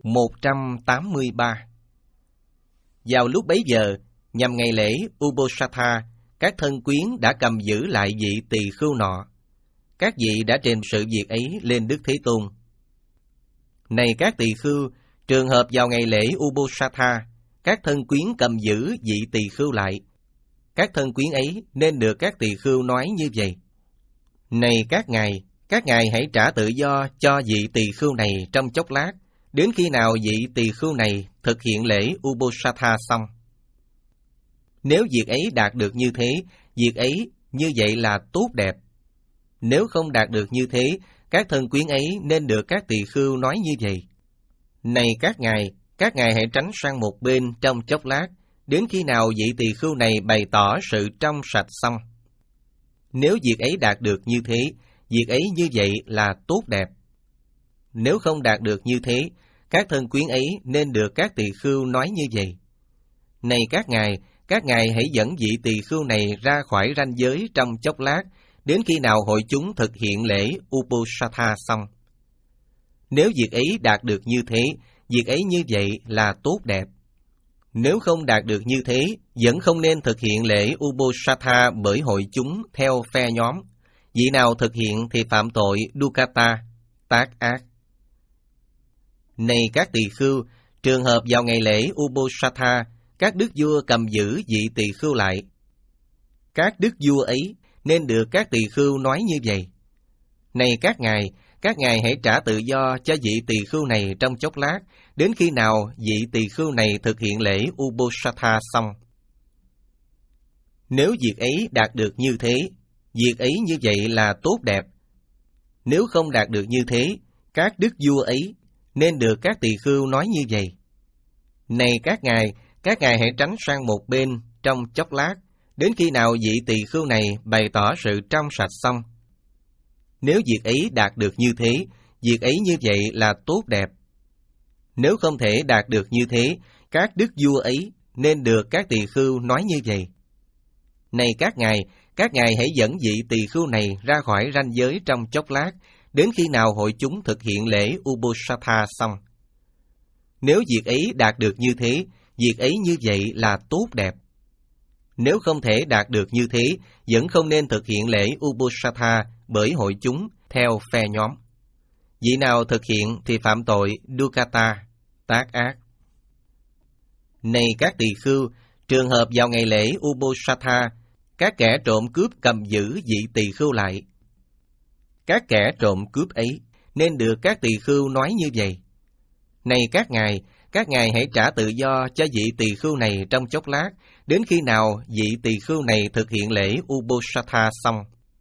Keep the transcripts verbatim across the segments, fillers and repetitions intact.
một trăm tám mươi ba. Vào lúc bấy giờ, nhằm ngày lễ Ubosatha, các thân quyến đã cầm giữ lại vị tỳ khưu nọ. Các vị đã trình sự việc ấy lên Đức Thế Tôn. Này các tỳ khưu, trường hợp vào ngày lễ Ubosatha, các thân quyến cầm giữ vị tỳ khưu lại. Các thân quyến ấy nên được các tỳ khưu nói như vậy: Này các ngài, các ngài hãy trả tự do cho vị tỳ khưu này trong chốc lát, đến khi nào vị tỳ khưu này thực hiện lễ Ubosatha xong. Nếu việc ấy đạt được như thế, việc ấy như vậy là tốt đẹp. Nếu không đạt được như thế, các thân quyến ấy nên được các tỳ khưu nói như vậy: Này các ngài, các ngài hãy tránh sang một bên trong chốc lát, đến khi nào vị tỳ khưu này bày tỏ sự trong sạch xong. Nếu việc ấy đạt được như thế, việc ấy như vậy là tốt đẹp. Nếu không đạt được như thế, các thân quyến ấy nên được các tỳ khưu nói như vậy: Này các ngài, các ngài hãy dẫn vị tỳ khưu này ra khỏi ranh giới trong chốc lát, đến khi nào hội chúng thực hiện lễ Ubosatha xong. Nếu việc ấy đạt được như thế, việc ấy như vậy là tốt đẹp. Nếu không đạt được như thế, vẫn không nên thực hiện lễ Ubosatha bởi hội chúng theo phe nhóm. Vị nào thực hiện thì phạm tội Dukata, tác ác. Này các tỳ khưu, trường hợp vào ngày lễ Ubosatha, các đức vua cầm giữ vị tỳ khưu lại. Các đức vua ấy nên được các tỳ khưu nói như vậy: Này các ngài, các ngài hãy trả tự do cho vị tỳ khưu này trong chốc lát, đến khi nào vị tỳ khưu này thực hiện lễ Ubosatha xong. Nếu việc ấy đạt được như thế, việc ấy như vậy là tốt đẹp. Nếu không đạt được như thế, các đức vua ấy nên được các tỳ khưu nói như vậy: Này các ngài, các ngài hãy tránh sang một bên trong chốc lát, đến khi nào vị tỳ khưu này bày tỏ sự trong sạch xong. Nếu việc ấy đạt được như thế, việc ấy như vậy là tốt đẹp. Nếu không thể đạt được như thế, các đức vua ấy nên được các tỳ khưu nói như vậy: Này các ngài, các ngài hãy dẫn vị tỳ khưu này ra khỏi ranh giới trong chốc lát, đến khi nào hội chúng thực hiện lễ Ubosatha xong. Nếu việc ấy đạt được như thế, việc ấy như vậy là tốt đẹp. Nếu không thể đạt được như thế, vẫn không nên thực hiện lễ Ubosatha bởi hội chúng theo phe nhóm. Vị nào thực hiện thì phạm tội Dukata, tác ác. Này các tỳ khưu, trường hợp vào ngày lễ Ubosatha, các kẻ trộm cướp cầm giữ vị tỳ khưu lại. Các kẻ trộm cướp ấy nên được các tỳ khưu nói như vậy: Này các ngài, các ngài hãy trả tự do cho vị tỳ khưu này trong chốc lát, đến khi nào vị tỳ khưu này thực hiện lễ Ubosatha xong.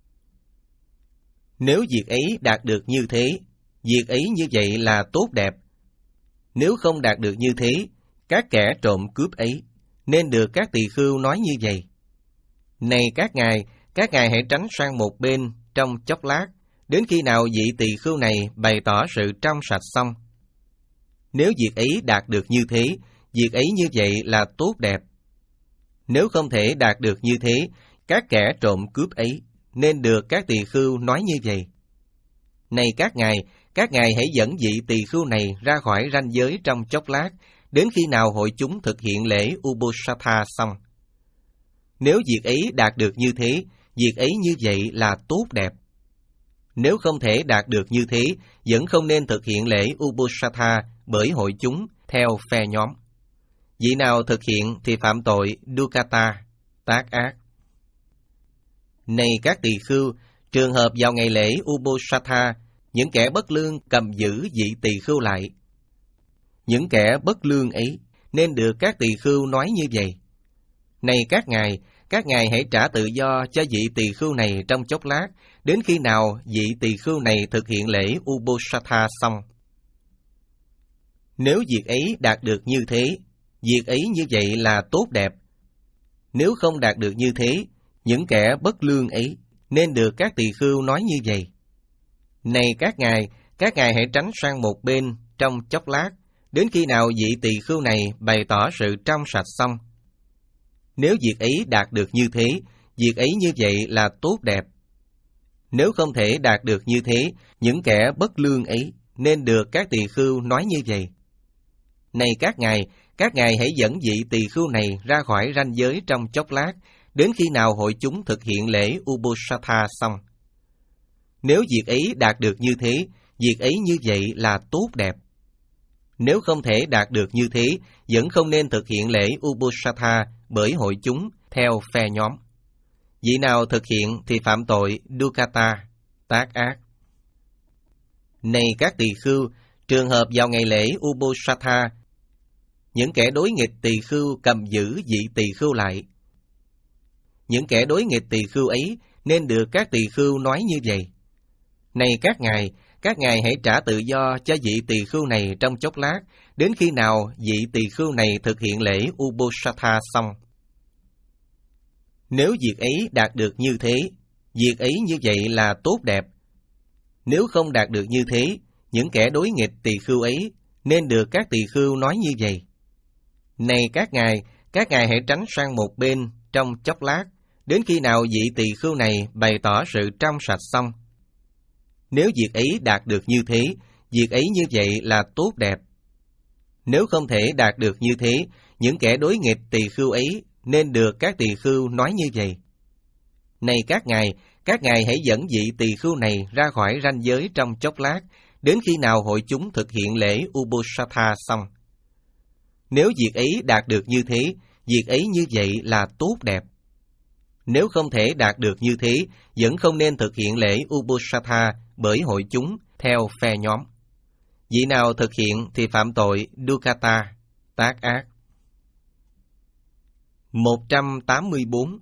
Nếu việc ấy đạt được như thế, việc ấy như vậy là tốt đẹp. Nếu không đạt được như thế, các kẻ trộm cướp ấy nên được các tỳ khưu nói như vậy: Này các ngài, các ngài hãy tránh sang một bên trong chốc lát, đến khi nào vị tỳ khưu này bày tỏ sự trong sạch xong. Nếu việc ấy đạt được như thế, việc ấy như vậy là tốt đẹp. Nếu không thể đạt được như thế, các kẻ trộm cướp ấy nên được các tỳ khưu nói như vậy: Này các ngài, các ngài hãy dẫn vị tỳ khưu này ra khỏi ranh giới trong chốc lát, đến khi nào hội chúng thực hiện lễ Ubosatha xong. Nếu việc ấy đạt được như thế, việc ấy như vậy là tốt đẹp. Nếu không thể đạt được như thế, vẫn không nên thực hiện lễ Ubosatha bởi hội chúng theo phe nhóm. Vị nào thực hiện thì phạm tội Dukata, tác ác. Này các tỳ khưu, trường hợp vào ngày lễ Ubosatha, những kẻ bất lương cầm giữ vị tỳ khưu lại. Những kẻ bất lương ấy nên được các tỳ khưu nói như vậy: Này các ngài, các ngài hãy trả tự do cho vị tỳ khưu này trong chốc lát, đến khi nào vị tỳ khưu này thực hiện lễ Ubosatha xong. Nếu việc ấy đạt được như thế, việc ấy như vậy là tốt đẹp. Nếu không đạt được như thế, những kẻ bất lương ấy nên được các tỳ khưu nói như vậy: Này các ngài, các ngài hãy tránh sang một bên trong chốc lát, đến khi nào vị tỳ khưu này bày tỏ sự trong sạch xong. Nếu việc ấy đạt được như thế, việc ấy như vậy là tốt đẹp. Nếu không thể đạt được như thế, những kẻ bất lương ấy nên được các tỳ khưu nói như vậy: Này các ngài, các ngài hãy dẫn vị tỳ khưu này ra khỏi ranh giới trong chốc lát, đến khi nào hội chúng thực hiện lễ Ubosatha xong. Nếu việc ấy đạt được như thế, việc ấy như vậy là tốt đẹp. Nếu không thể đạt được như thế, vẫn không nên thực hiện lễ Ubosatha bởi hội chúng theo phe nhóm. Vị nào thực hiện thì phạm tội Dukata, tác ác. Này các tỳ khưu, trường hợp vào ngày lễ Ubosatha, những kẻ đối nghịch tỳ khưu cầm giữ vị tỳ khưu lại. Những kẻ đối nghịch tỳ khưu ấy nên được các tỳ khưu nói như vậy: Này các ngài, các ngài hãy trả tự do cho vị tỳ khưu này trong chốc lát, đến khi nào vị tỳ khưu này thực hiện lễ Ubosatha xong. Nếu việc ấy đạt được như thế, việc ấy như vậy là tốt đẹp. Nếu không đạt được như thế, những kẻ đối nghịch tỳ khưu ấy nên được các tỳ khưu nói như vậy: Này các ngài, các ngài hãy tránh sang một bên trong chốc lát, đến khi nào vị tỳ khưu này bày tỏ sự trong sạch xong. Nếu việc ấy đạt được như thế, việc ấy như vậy là tốt đẹp. Nếu không thể đạt được như thế, những kẻ đối nghịch tỳ khưu ấy nên được các tỳ khưu nói như vậy: Này các ngài, các ngài hãy dẫn vị tỳ khưu này ra khỏi ranh giới trong chốc lát, đến khi nào hội chúng thực hiện lễ Ubosatha xong. Nếu việc ấy đạt được như thế, việc ấy như vậy là tốt đẹp. Nếu không thể đạt được như thế, vẫn không nên thực hiện lễ Ubosatha bởi hội chúng theo phe nhóm. Vị nào thực hiện thì phạm tội Dukata, tác ác. một trăm tám mươi bốn.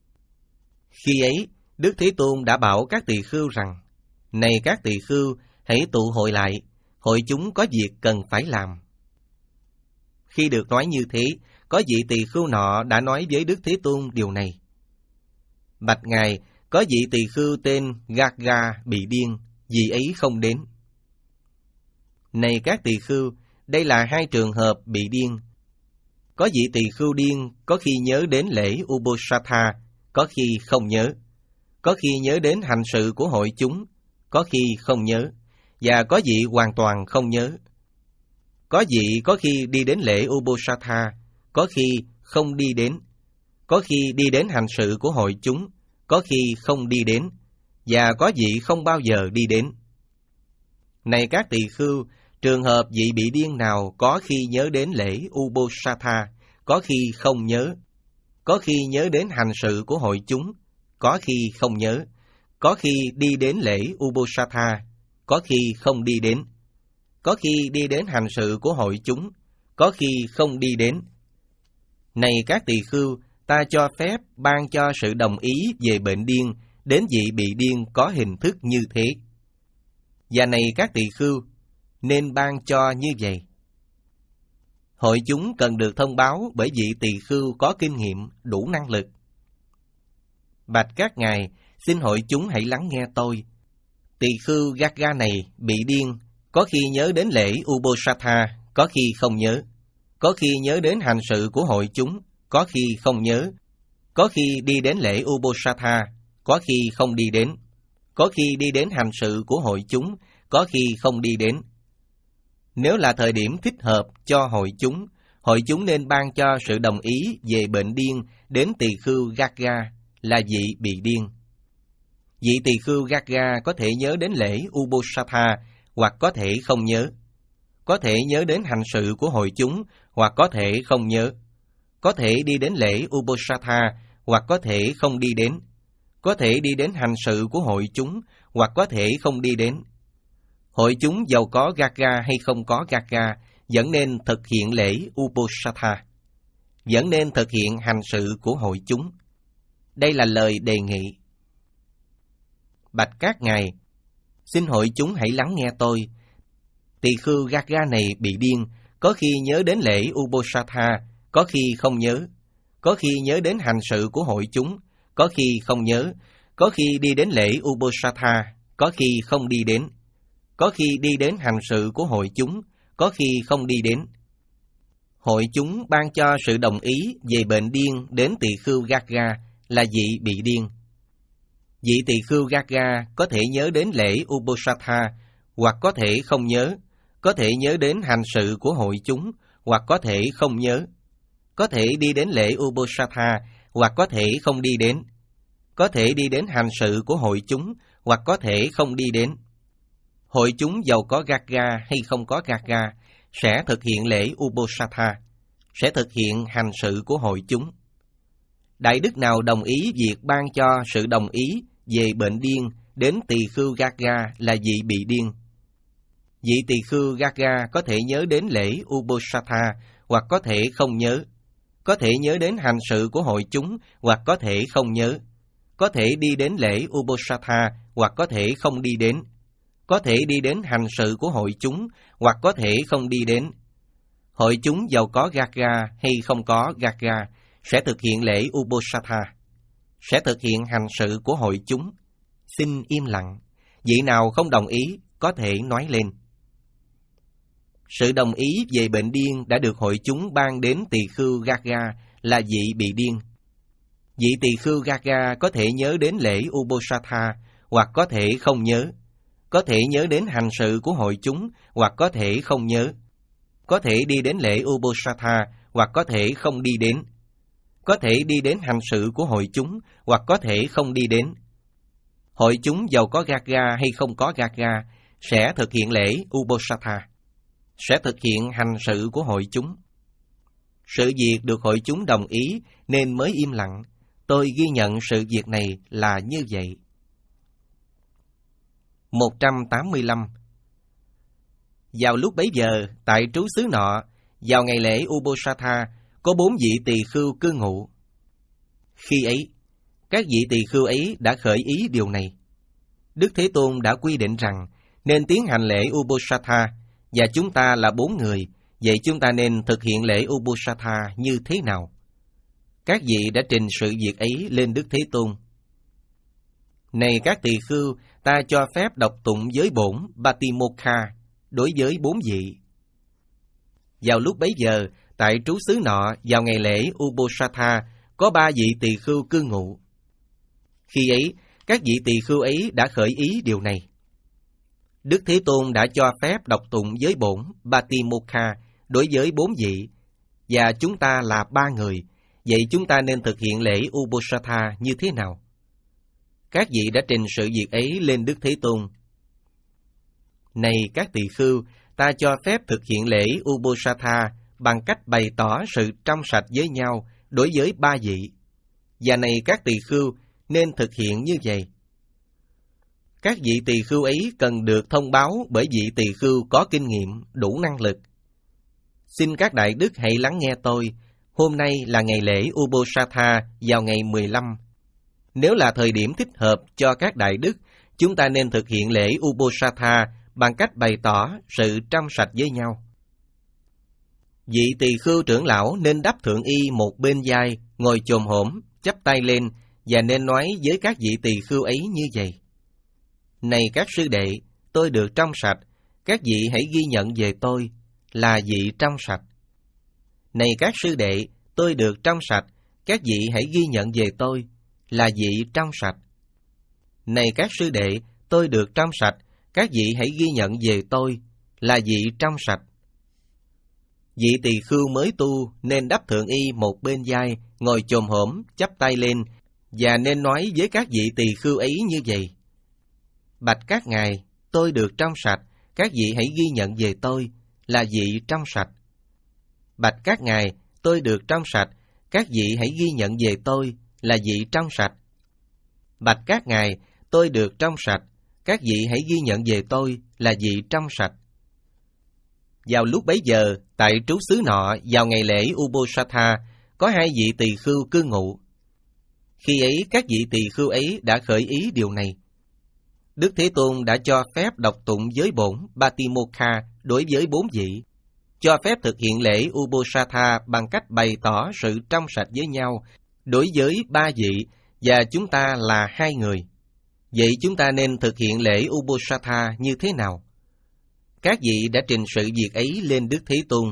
Khi ấy, Đức Thế Tôn đã bảo các tỳ khưu rằng: Này các tỳ khưu, hãy tụ hội lại, hội chúng có việc cần phải làm. Khi được nói như thế, có vị tỳ khưu nọ đã nói với Đức Thế Tôn điều này: Bạch Ngài, có vị tỳ khưu tên Gaga bị điên, vì ấy không đến. Này các tỳ khưu, đây là hai trường hợp bị điên. Có vị tỳ khưu điên có khi nhớ đến lễ Ubosatha, có khi không nhớ. Có khi nhớ đến hành sự của hội chúng, có khi không nhớ. Và có vị hoàn toàn không nhớ. Có vị có khi đi đến lễ Ubosatha, có khi không đi đến. Có khi đi đến hành sự của hội chúng, có khi không đi đến. Và có vị không bao giờ đi đến. Này các tỳ khưu, trường hợp vị bị điên nào có khi nhớ đến lễ Ubosatha, có khi không nhớ. Có khi nhớ đến hành sự của hội chúng, có khi không nhớ. Có khi đi đến lễ Ubosatha, có khi không đi đến. Có khi đi đến hành sự của hội chúng, có khi không đi đến. Này các tỳ khưu, ta cho phép ban cho sự đồng ý về bệnh điên đến vị bị điên có hình thức như thế. Và này các tỳ khưu, nên ban cho như vậy. Hội chúng cần được thông báo bởi vị tỳ khưu có kinh nghiệm, đủ năng lực. Bạch các ngài, xin hội chúng hãy lắng nghe tôi. Tỳ khưu Gaga này bị điên, có khi nhớ đến lễ Ubosatha, có khi không nhớ. Có khi nhớ đến hành sự của hội chúng, có khi không nhớ. Có khi đi đến lễ Ubosatha, có khi không đi đến. Có khi đi đến hành sự của hội chúng, có khi không đi đến. Nếu là thời điểm thích hợp cho hội chúng, hội chúng nên ban cho sự đồng ý về bệnh điên đến tỳ khưu Gaga là vị bị điên. Vị tỳ khưu Gaga có thể nhớ đến lễ Ubosatha hoặc có thể không nhớ. Có thể nhớ đến hành sự của hội chúng hoặc có thể không nhớ. Có thể đi đến lễ Ubosatha hoặc có thể không đi đến. Có thể đi đến hành sự của hội chúng hoặc có thể không đi đến. Hội chúng giàu có Gaga hay không có Gaga vẫn nên thực hiện lễ Ubosatha, vẫn nên thực hiện hành sự của hội chúng. Đây là lời đề nghị. Bạch các ngài, xin hội chúng hãy lắng nghe tôi. Tỳ khưu Gaga này bị điên, có khi nhớ đến lễ Ubosatha, có khi không nhớ. Có khi nhớ đến hành sự của hội chúng, có khi không nhớ. Có khi đi đến lễ Ubosatha, có khi không đi đến. Có khi đi đến hành sự của hội chúng, có khi không đi đến. Hội chúng ban cho sự đồng ý về bệnh điên đến tỳ khưu Gaga là vị bị điên. Vị tỳ khưu Gaga có thể nhớ đến lễ Ubosatha hoặc có thể không nhớ. Có thể nhớ đến hành sự của hội chúng hoặc có thể không nhớ. Có thể đi đến lễ Ubosatha, hoặc có thể không đi đến. Có thể đi đến hành sự của hội chúng, hoặc có thể không đi đến. Hội chúng giàu có Garga hay không có Garga, sẽ thực hiện lễ Ubosatha, sẽ thực hiện hành sự của hội chúng. Đại đức nào đồng ý việc ban cho sự đồng ý về bệnh điên đến tỳ khưu Garga là vị bị điên. Vị tỳ khưu Garga có thể nhớ đến lễ Ubosatha, hoặc có thể không nhớ. Có thể nhớ đến hành sự của hội chúng, hoặc có thể không nhớ. Có thể đi đến lễ Ubosatha, hoặc có thể không đi đến. Có thể đi đến hành sự của hội chúng, hoặc có thể không đi đến. Hội chúng giàu có Garga hay không có Garga, sẽ thực hiện lễ Ubosatha, sẽ thực hiện hành sự của hội chúng. Xin im lặng. Vị nào không đồng ý, có thể nói lên. Sự đồng ý về bệnh điên đã được hội chúng ban đến tỳ khưu Garga là vị bị điên. Vị tỳ khưu Garga có thể nhớ đến lễ Ubosatha, hoặc có thể không nhớ. Có thể nhớ đến hành sự của hội chúng, hoặc có thể không nhớ. Có thể đi đến lễ Ubosatha, hoặc có thể không đi đến. Có thể đi đến hành sự của hội chúng, hoặc có thể không đi đến. Hội chúng giàu có Garga hay không có Garga, sẽ thực hiện lễ Ubosatha, sẽ thực hiện hành sự của hội chúng. Sự việc được hội chúng đồng ý nên mới im lặng. Tôi ghi nhận sự việc này là như vậy. một trăm tám mươi lăm. Vào lúc bấy giờ, tại trú xứ nọ, vào ngày lễ Ubosatha, có bốn vị tỳ khưu cư ngụ. Khi ấy, các vị tỳ khưu ấy đã khởi ý điều này. Đức Thế Tôn đã quy định rằng nên tiến hành lễ Ubosatha, và chúng ta là bốn người, vậy chúng ta nên thực hiện lễ Ubosatha như thế nào? Các vị đã trình sự việc ấy lên Đức Thế Tôn. Này các tỳ khưu, ta cho phép đọc tụng giới bổn Batimokha đối với bốn vị. Vào lúc bấy giờ, tại trú xứ nọ, vào ngày lễ Ubosatha, có ba vị tỳ khưu cư ngụ. Khi ấy, các vị tỳ khưu ấy đã khởi ý điều này. Đức Thế Tôn đã cho phép đọc tụng giới bổn Batimokha đối với bốn vị, và chúng ta là ba người, vậy chúng ta nên thực hiện lễ Ubosatha như thế nào? Các vị đã trình sự việc ấy lên Đức Thế Tôn. Này các tỳ khưu, ta cho phép thực hiện lễ Ubosatha bằng cách bày tỏ sự trong sạch với nhau đối với ba vị. Và này các tỳ khưu, nên thực hiện như vậy. Các vị tỳ khưu ấy cần được thông báo bởi vị tỳ khưu có kinh nghiệm, đủ năng lực. Xin các đại đức hãy lắng nghe tôi. Hôm nay là ngày lễ Ubosatha vào ngày mười lăm. Nếu là thời điểm thích hợp cho các đại đức, chúng ta nên thực hiện lễ Ubosatha bằng cách bày tỏ sự trong sạch với nhau. Vị tỳ khưu trưởng lão nên đắp thượng y một bên vai, ngồi chồm hổm, chắp tay lên, và nên nói với các vị tỳ khưu ấy như vậy. Này các sư đệ, tôi được trong sạch, các vị hãy ghi nhận về tôi là vị trong sạch. Này các sư đệ, tôi được trong sạch, các vị hãy ghi nhận về tôi là vị trong sạch. Này các sư đệ, tôi được trong sạch, các vị hãy ghi nhận về tôi là vị trong sạch. Vị tỳ khưu mới tu nên đắp thượng y một bên vai, ngồi chồm hổm, chắp tay lên, và nên nói với các vị tỳ khưu ấy như vậy. Bạch các ngài, tôi được trong sạch, các vị hãy ghi nhận về tôi là vị trong sạch. Bạch các ngài, tôi được trong sạch, các vị hãy ghi nhận về tôi là vị trong sạch. Bạch các ngài, tôi được trong sạch, các vị hãy ghi nhận về tôi là vị trong sạch. Vào lúc bấy giờ, tại trú xứ nọ, vào ngày lễ Ubosatha, có hai vị tỳ khưu cư ngụ. Khi ấy, các vị tỳ khưu ấy đã khởi ý điều này. Đức Thế Tôn đã cho phép đọc tụng giới bổn Batimokha đối với bốn vị, cho phép thực hiện lễ Ubosatha bằng cách bày tỏ sự trong sạch với nhau đối với ba vị, và chúng ta là hai người. Vậy chúng ta nên thực hiện lễ Ubosatha như thế nào? Các vị đã trình sự việc ấy lên Đức Thế Tôn.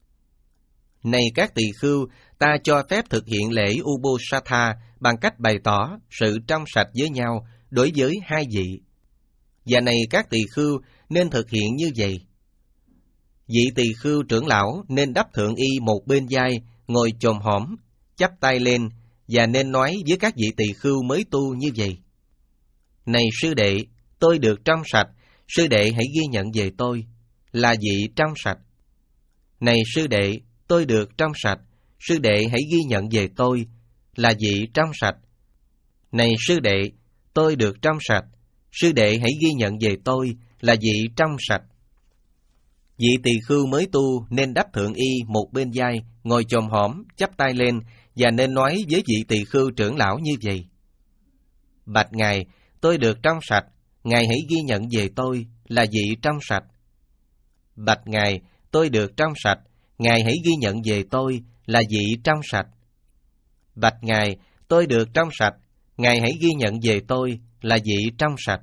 Này các tỳ khưu, ta cho phép thực hiện lễ Ubosatha bằng cách bày tỏ sự trong sạch với nhau đối với hai vị. Và này các tỳ khưu, nên thực hiện như vậy. Vị tỳ khưu trưởng lão nên đắp thượng y một bên vai, ngồi chồm hổm, chắp tay lên, và nên nói với các vị tỳ khưu mới tu như vậy: Này sư đệ, tôi được trong sạch, sư đệ hãy ghi nhận về tôi, là vị trong sạch. Này sư đệ, tôi được trong sạch, sư đệ hãy ghi nhận về tôi, là vị trong sạch. Này sư đệ, tôi được trong sạch, sư đệ hãy ghi nhận về tôi, là vị trong sạch. Vị tỳ khưu mới tu nên đắp thượng y một bên vai, ngồi chồm hổm, chắp tay lên, và nên nói với vị tỳ khưu trưởng lão như vậy: Bạch Ngài, tôi được trong sạch, Ngài hãy ghi nhận về tôi, là vị trong sạch. Bạch Ngài, tôi được trong sạch, Ngài hãy ghi nhận về tôi, là vị trong sạch. Bạch Ngài, tôi được trong sạch, Ngài hãy ghi nhận về tôi, là vị trong sạch.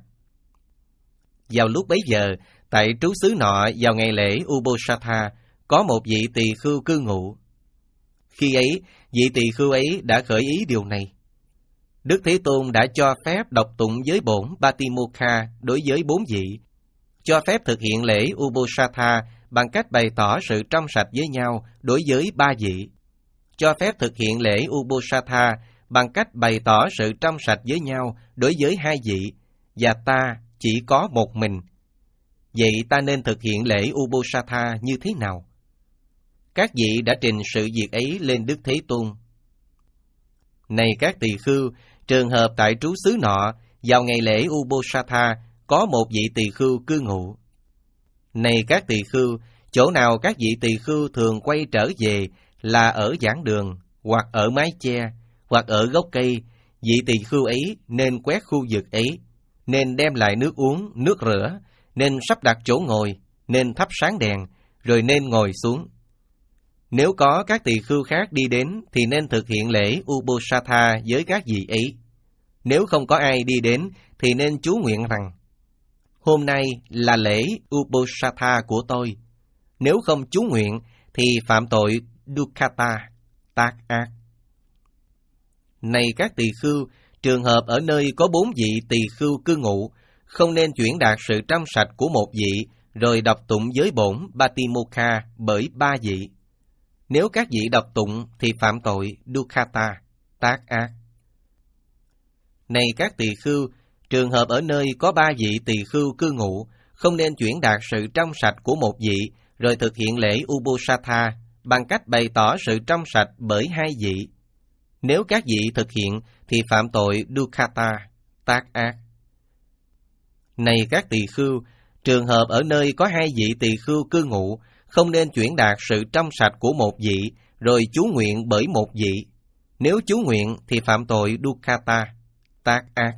Vào lúc bấy giờ, tại trú xứ nọ vào ngày lễ Ubosatha, có một vị tỳ khưu cư ngụ. Khi ấy, vị tỳ khưu ấy đã khởi ý điều này. Đức Thế Tôn đã cho phép đọc tụng giới bổn Patimokkha đối với bốn vị, cho phép thực hiện lễ Ubosatha bằng cách bày tỏ sự trong sạch với nhau đối với ba vị, cho phép thực hiện lễ Ubosatha bằng cách bày tỏ sự trong sạch với nhau đối với hai vị, và ta chỉ có một mình. Vậy ta nên thực hiện lễ Ubosatha như thế nào? Các vị đã trình sự việc ấy lên Đức Thế Tôn. Này các tỳ khưu, trường hợp tại trú xứ nọ, vào ngày lễ Ubosatha, có một vị tỳ khưu cư ngụ. Này các tỳ khưu, chỗ nào các vị tỳ khưu thường quay trở về là ở giảng đường, hoặc ở mái che, hoặc ở gốc cây, vị tỳ khưu ấy nên quét khu vực ấy, nên đem lại nước uống, nước rửa, nên sắp đặt chỗ ngồi, nên thắp sáng đèn, rồi nên ngồi xuống. Nếu có các tỳ khưu khác đi đến, thì nên thực hiện lễ Ubosatha với các vị ấy. Nếu không có ai đi đến, thì nên chú nguyện rằng: Hôm nay là lễ Ubosatha của tôi. Nếu không chú nguyện, thì phạm tội Dukkata, tác ác. Này các tỳ khưu, trường hợp ở nơi có bốn vị tỳ khưu cư ngụ, không nên chuyển đạt sự trong sạch của một vị, rồi đọc tụng giới bổn Patimokkha bởi ba vị. Nếu các vị đọc tụng thì phạm tội Dukkata, tác ác. Này các tỳ khưu, trường hợp ở nơi có ba vị tỳ khưu cư ngụ, không nên chuyển đạt sự trong sạch của một vị, rồi thực hiện lễ Ubosatha bằng cách bày tỏ sự trong sạch bởi hai vị. Nếu các vị thực hiện thì phạm tội Dukkata, tác ác. Này các tỳ khưu, trường hợp ở nơi có hai vị tỳ khưu cư ngụ, không nên chuyển đạt sự trong sạch của một vị, rồi chú nguyện bởi một vị. Nếu chú nguyện thì phạm tội Dukkata, tác ác.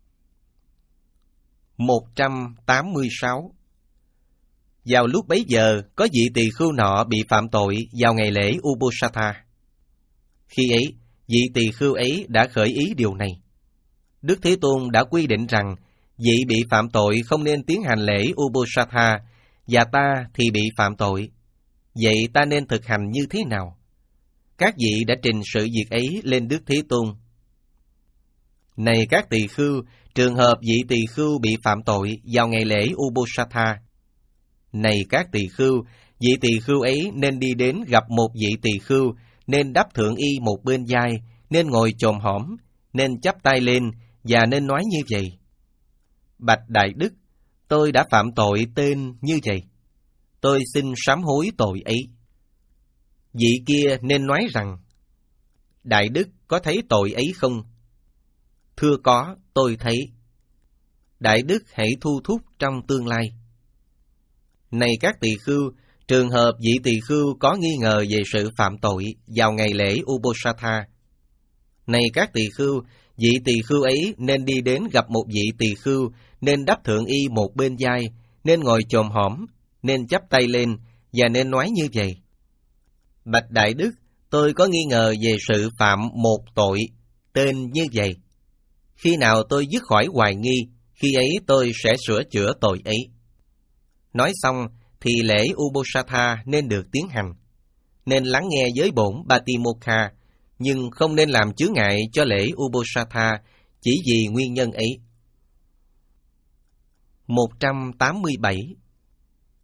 một trăm tám mươi sáu. Vào lúc bấy giờ, có vị tỳ khưu nọ bị phạm tội vào ngày lễ Ubosatha. Khi ấy, vị tỳ khưu ấy đã khởi ý điều này. Đức Thế Tôn đã quy định rằng vị bị phạm tội không nên tiến hành lễ Ubosatha, và ta thì bị phạm tội. Vậy ta nên thực hành như thế nào? Các vị đã trình sự việc ấy lên Đức Thế Tôn. Này các tỳ khưu, trường hợp vị tỳ khưu bị phạm tội vào ngày lễ Ubosatha. Này các tỳ khưu, vị tỳ khưu ấy nên đi đến gặp một vị tỳ khưu, nên đắp thượng y một bên vai, nên ngồi chồm hổm, nên chắp tay lên, và nên nói như vậy: Bạch Đại Đức, tôi đã phạm tội tên như vậy. Tôi xin sám hối tội ấy. Vị kia nên nói rằng: Đại Đức có thấy tội ấy không? Thưa có, tôi thấy. Đại Đức hãy thu thúc trong tương lai. Này các tỳ khưu, trường hợp vị tỳ khưu có nghi ngờ về sự phạm tội vào ngày lễ Ubosatha. Này các tỳ khưu, vị tỳ khưu ấy nên đi đến gặp một vị tỳ khưu, nên đắp thượng y một bên vai, nên ngồi chồm hổm, nên chắp tay lên, và nên nói như vậy: Bạch Đại Đức, tôi có nghi ngờ về sự phạm một tội tên như vậy. Khi nào tôi dứt khỏi hoài nghi, khi ấy tôi sẽ sửa chữa tội ấy. Nói xong thì lễ Ubosatha nên được tiến hành. Nên lắng nghe giới bổn Patimokkha, nhưng không nên làm chướng ngại cho lễ Ubosatha chỉ vì nguyên nhân ấy. một trăm tám mươi bảy.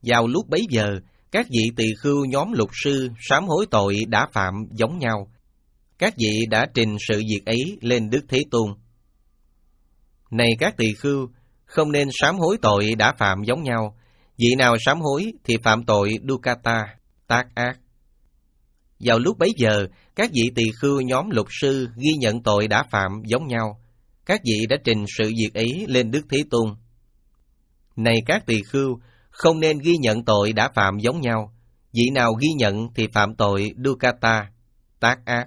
Vào lúc bấy giờ, các vị tỳ khưu nhóm luật sư sám hối tội đã phạm giống nhau. Các vị đã trình sự việc ấy lên Đức Thế Tôn. Này các tỳ khưu, không nên sám hối tội đã phạm giống nhau. Vị nào sám hối thì phạm tội Dukata, tác ác. Vào lúc bấy giờ, các vị tỳ khưu nhóm luật sư ghi nhận tội đã phạm giống nhau. Các vị đã trình sự việc ấy lên Đức Thế Tôn. Này các tỳ khưu, không nên ghi nhận tội đã phạm giống nhau. Vị nào ghi nhận thì phạm tội Dukata, tác ác.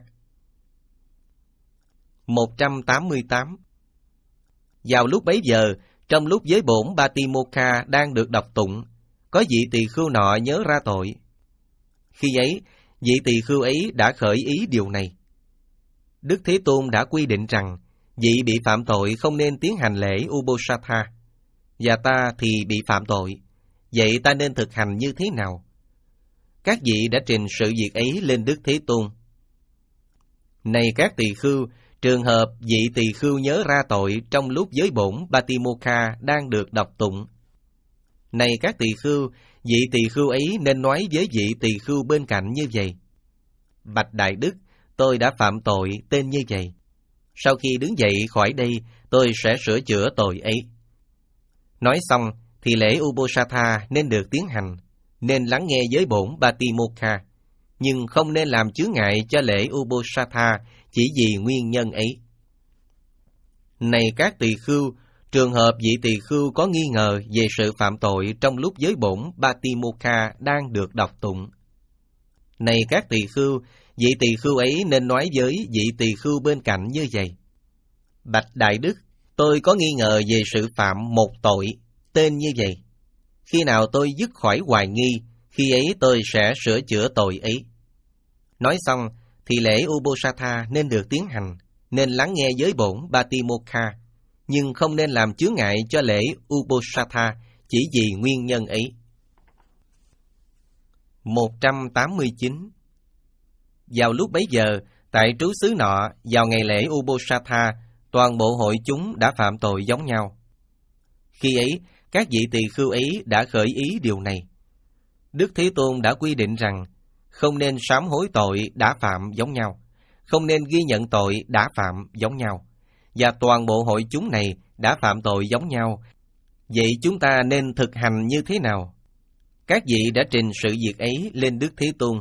một trăm tám mươi tám. Vào lúc bấy giờ, trong lúc giới bổn Batimokha đang được đọc tụng, có vị tỳ khưu nọ nhớ ra tội. Khi ấy, vị tỳ khưu ấy đã khởi ý điều này. Đức Thế Tôn đã quy định rằng, vị bị phạm tội không nên tiến hành lễ Ubosatha, và ta thì bị phạm tội. Vậy ta nên thực hành như thế nào? Các vị đã trình sự việc ấy lên Đức Thế Tôn. Này các tỳ khưu, trường hợp vị tỳ khưu nhớ ra tội trong lúc giới bổn Batimokha đang được đọc tụng. Này các tỳ khưu, vị tỳ khưu ấy nên nói với vị tỳ khưu bên cạnh như vậy: Bạch Đại Đức, tôi đã phạm tội tên như vậy. Sau khi đứng dậy khỏi đây, tôi sẽ sửa chữa tội ấy. Nói xong, thì lễ Ubosatha nên được tiến hành, nên lắng nghe giới bổn Batimokha, nhưng không nên làm chướng ngại cho lễ Ubosatha chỉ vì nguyên nhân ấy. Này các tỳ khưu, trường hợp vị tỳ khưu có nghi ngờ về sự phạm tội trong lúc giới bổn Batimokha đang được đọc tụng. Này các tỳ khưu, vị tỳ khưu ấy nên nói với vị tỳ khưu bên cạnh như vậy: Bạch Đại Đức, tôi có nghi ngờ về sự phạm một tội tên như vậy. Khi nào tôi dứt khỏi hoài nghi, khi ấy tôi sẽ sửa chữa tội ấy. Nói xong, thì lễ Ubosatha nên được tiến hành, nên lắng nghe giới bổn Batimokha, nhưng không nên làm chướng ngại cho lễ Ubosatha chỉ vì nguyên nhân ấy. một trăm tám mươi chín. Vào lúc bấy giờ, tại trú xứ nọ, vào ngày lễ Ubosatha, toàn bộ hội chúng đã phạm tội giống nhau. Khi ấy, các vị tỳ khưu ấy đã khởi ý điều này. Đức Thế Tôn đã quy định rằng, không nên sám hối tội đã phạm giống nhau, không nên ghi nhận tội đã phạm giống nhau, và toàn bộ hội chúng này đã phạm tội giống nhau. Vậy chúng ta nên thực hành như thế nào? Các vị đã trình sự việc ấy lên Đức Thế Tôn.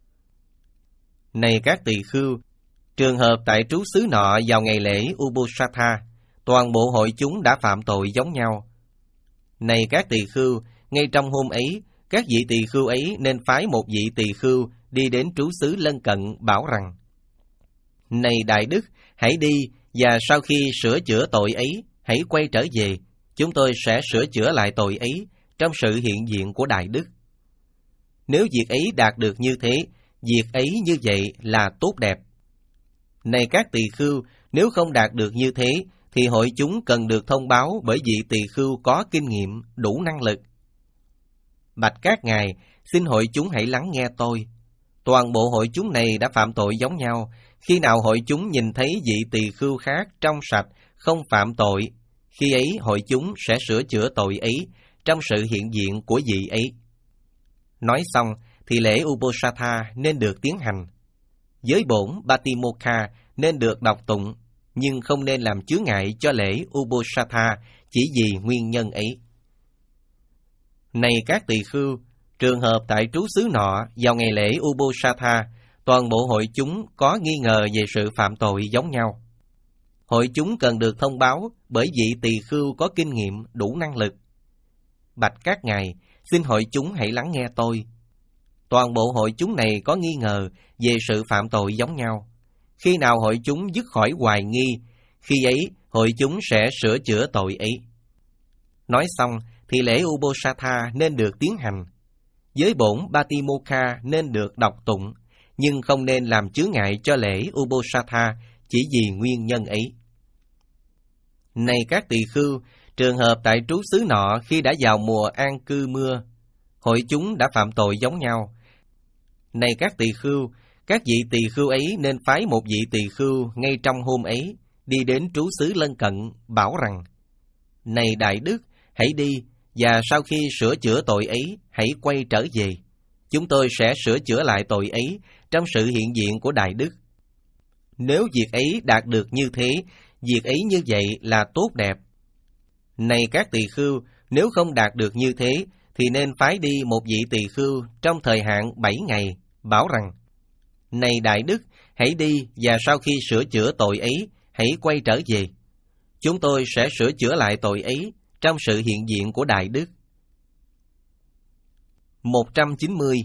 Này các tỳ khưu, trường hợp tại trú xứ nọ vào ngày lễ Ubosatha, toàn bộ hội chúng đã phạm tội giống nhau. Này các tỳ khưu, ngay trong hôm ấy, các vị tỳ khưu ấy nên phái một vị tỳ khưu đi đến trú xứ lân cận bảo rằng: Này Đại Đức, hãy đi, và sau khi sửa chữa tội ấy, hãy quay trở về, chúng tôi sẽ sửa chữa lại tội ấy trong sự hiện diện của Đại Đức. Nếu việc ấy đạt được như thế, việc ấy như vậy là tốt đẹp. Này các tỳ khưu, nếu không đạt được như thế, thì hội chúng cần được thông báo bởi vị tỳ khưu có kinh nghiệm, đủ năng lực. Bạch các ngài, xin hội chúng hãy lắng nghe tôi. Toàn bộ hội chúng này đã phạm tội giống nhau. Khi nào hội chúng nhìn thấy vị tỳ khưu khác trong sạch, không phạm tội, khi ấy hội chúng sẽ sửa chữa tội ấy trong sự hiện diện của vị ấy. Nói xong, thì lễ Ubosatha nên được tiến hành. Giới bổn Batimokha nên được đọc tụng, nhưng không nên làm chướng ngại cho lễ Ubosatha chỉ vì nguyên nhân ấy. Này các tỳ khưu, trường hợp tại trú xứ nọ vào ngày lễ Ubosatha, toàn bộ hội chúng có nghi ngờ về sự phạm tội giống nhau. Hội chúng cần được thông báo bởi vị tỳ khưu có kinh nghiệm, đủ năng lực. Bạch các ngài, xin hội chúng hãy lắng nghe tôi. Toàn bộ hội chúng này có nghi ngờ về sự phạm tội giống nhau. Khi nào hội chúng dứt khỏi hoài nghi, khi ấy hội chúng sẽ sửa chữa tội ấy. Nói xong, thì lễ Ubosatha nên được tiến hành. Giới bổn Batimokha nên được đọc tụng, nhưng không nên làm chướng ngại cho lễ Ubosatha chỉ vì nguyên nhân ấy. Này các tỳ khưu, trường hợp tại trú xứ nọ khi đã vào mùa an cư mưa, hội chúng đã phạm tội giống nhau. Này các tỳ khưu, các vị tỳ khưu ấy nên phái một vị tỳ khưu ngay trong hôm ấy đi đến trú xứ lân cận bảo rằng: Này Đại Đức, hãy đi, và sau khi sửa chữa tội ấy, hãy quay trở về. Chúng tôi sẽ sửa chữa lại tội ấy trong sự hiện diện của Đại Đức. Nếu việc ấy đạt được như thế, việc ấy như vậy là tốt đẹp. Này các tỳ khưu, nếu không đạt được như thế, thì nên phái đi một vị tỳ khưu trong thời hạn bảy ngày, bảo rằng: Này Đại Đức, hãy đi và sau khi sửa chữa tội ấy, hãy quay trở về. Chúng tôi sẽ sửa chữa lại tội ấy trong sự hiện diện của Đại Đức. một trăm chín mươi.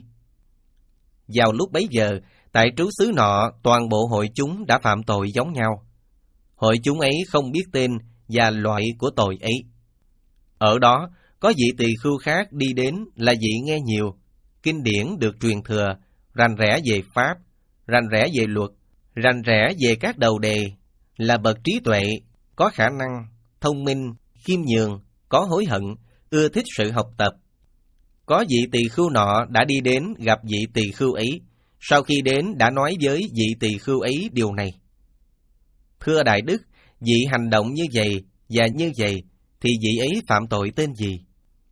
Vào lúc bấy giờ, tại trú xứ nọ, toàn bộ hội chúng đã phạm tội giống nhau. Hội chúng ấy không biết tên và loại của tội ấy. Ở đó, có vị tỳ khưu khác đi đến là vị nghe nhiều, kinh điển được truyền thừa, rành rẽ về pháp, rành rẽ về luật, rành rẽ về các đầu đề, là bậc trí tuệ, có khả năng, thông minh, khiêm nhường, có hối hận, ưa thích sự học tập. Có vị tỳ khưu nọ đã đi đến gặp vị tỳ khưu ấy, sau khi đến đã nói với vị tỳ khưu ấy điều này: Thưa Đại Đức, vị hành động như vậy và như vậy, thì vị ấy phạm tội tên gì?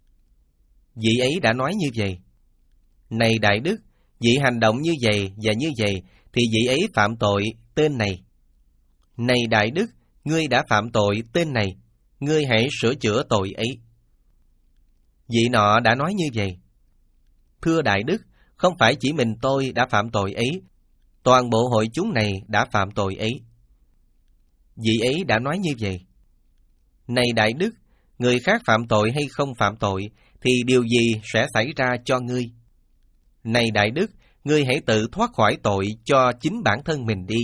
Vị ấy đã nói như vậy: Này Đại Đức, vị hành động như vậy và như vậy, thì vị ấy phạm tội tên này. Này Đại Đức, ngươi đã phạm tội tên này, ngươi hãy sửa chữa tội ấy. Vị nọ đã nói như vậy: Thưa Đại Đức, không phải chỉ mình tôi đã phạm tội ấy, toàn bộ hội chúng này đã phạm tội ấy. Vị ấy đã nói như vậy: Này Đại Đức, người khác phạm tội hay không phạm tội, thì điều gì sẽ xảy ra cho ngươi? Này Đại Đức, ngươi hãy tự thoát khỏi tội cho chính bản thân mình đi.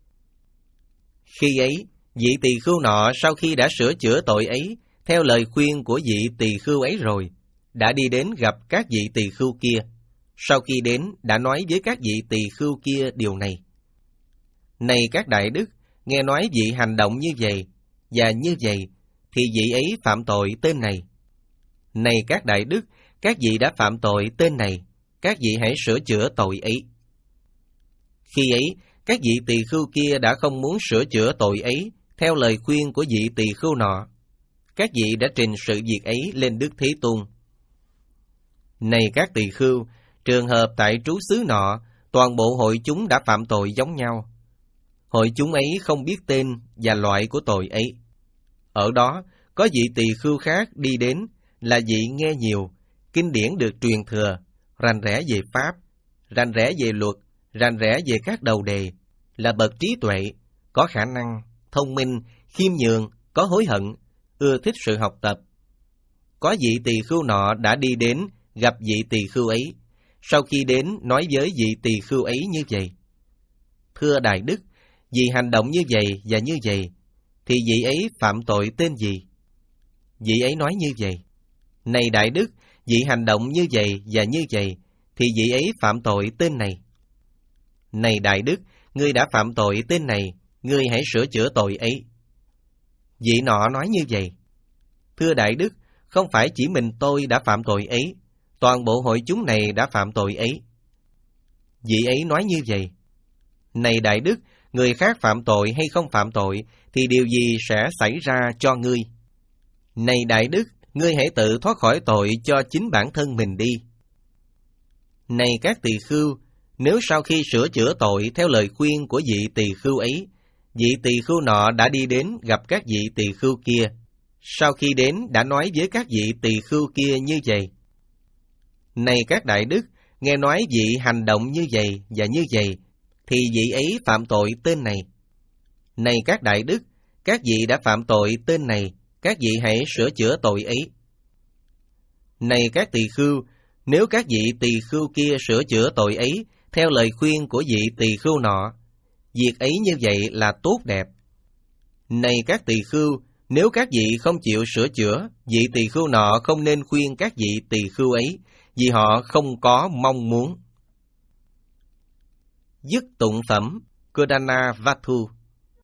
Khi ấy, vị tỳ khưu nọ sau khi đã sửa chữa tội ấy, theo lời khuyên của vị tỳ khưu ấy rồi, đã đi đến gặp các vị tỳ khưu kia. Sau khi đến, đã nói với các vị tỳ khưu kia điều này: Này các Đại Đức, nghe nói vị hành động như vậy và như vậy, thì vị ấy phạm tội tên này. Này các Đại Đức, các vị đã phạm tội tên này, các vị hãy sửa chữa tội ấy. Khi ấy, các vị tỳ khưu kia đã không muốn sửa chữa tội ấy theo lời khuyên của vị tỳ khưu nọ. Các vị đã trình sự việc ấy lên Đức Thế Tôn. Này các tỳ khưu, trường hợp tại trú xứ nọ, toàn bộ hội chúng đã phạm tội giống nhau. Hội chúng ấy không biết tên và loại của tội ấy. Ở đó, có vị tỳ khưu khác đi đến là vị nghe nhiều, kinh điển được truyền thừa, rành rẽ về pháp, rành rẽ về luật, rành rẽ về các đầu đề, là bậc trí tuệ, có khả năng, thông minh, khiêm nhường, có hối hận, ưa thích sự học tập. Có vị tỳ khưu nọ đã đi đến gặp vị tỳ khưu ấy, sau khi đến nói với vị tỳ khưu ấy như vậy: Thưa Đại Đức, vì hành động như vậy và như vậy, thì vị ấy phạm tội tên gì? Vị ấy nói như vậy: Này Đại Đức, vị hành động như vậy và như vậy, thì vị ấy phạm tội tên này. Này Đại Đức, ngươi đã phạm tội tên này, ngươi hãy sửa chữa tội ấy. Vị nọ nói như vậy: Thưa Đại Đức, không phải chỉ mình tôi đã phạm tội ấy, toàn bộ hội chúng này đã phạm tội ấy. Vị ấy nói như vậy: Này Đại Đức, người khác phạm tội hay không phạm tội, thì điều gì sẽ xảy ra cho ngươi? Này Đại Đức, ngươi hãy tự thoát khỏi tội cho chính bản thân mình đi. Này các tỳ khưu, nếu sau khi sửa chữa tội theo lời khuyên của vị tỳ khưu ấy, vị tỳ khưu nọ đã đi đến gặp các vị tỳ khưu kia, sau khi đến đã nói với các vị tỳ khưu kia như vậy: Này các Đại Đức, nghe nói vị hành động như vậy và như vậy, thì vị ấy phạm tội tên này. Này các Đại Đức, các vị đã phạm tội tên này, các vị hãy sửa chữa tội ấy. Này các tỳ khưu, nếu các vị tỳ khưu kia sửa chữa tội ấy theo lời khuyên của vị tỳ khưu nọ, việc ấy như vậy là tốt đẹp. Này các tỳ khưu, nếu các vị không chịu sửa chữa, vị tỳ khưu nọ không nên khuyên các vị tỳ khưu ấy, vì họ không có mong muốn. Dứt tụng phẩm Kodana Vathu.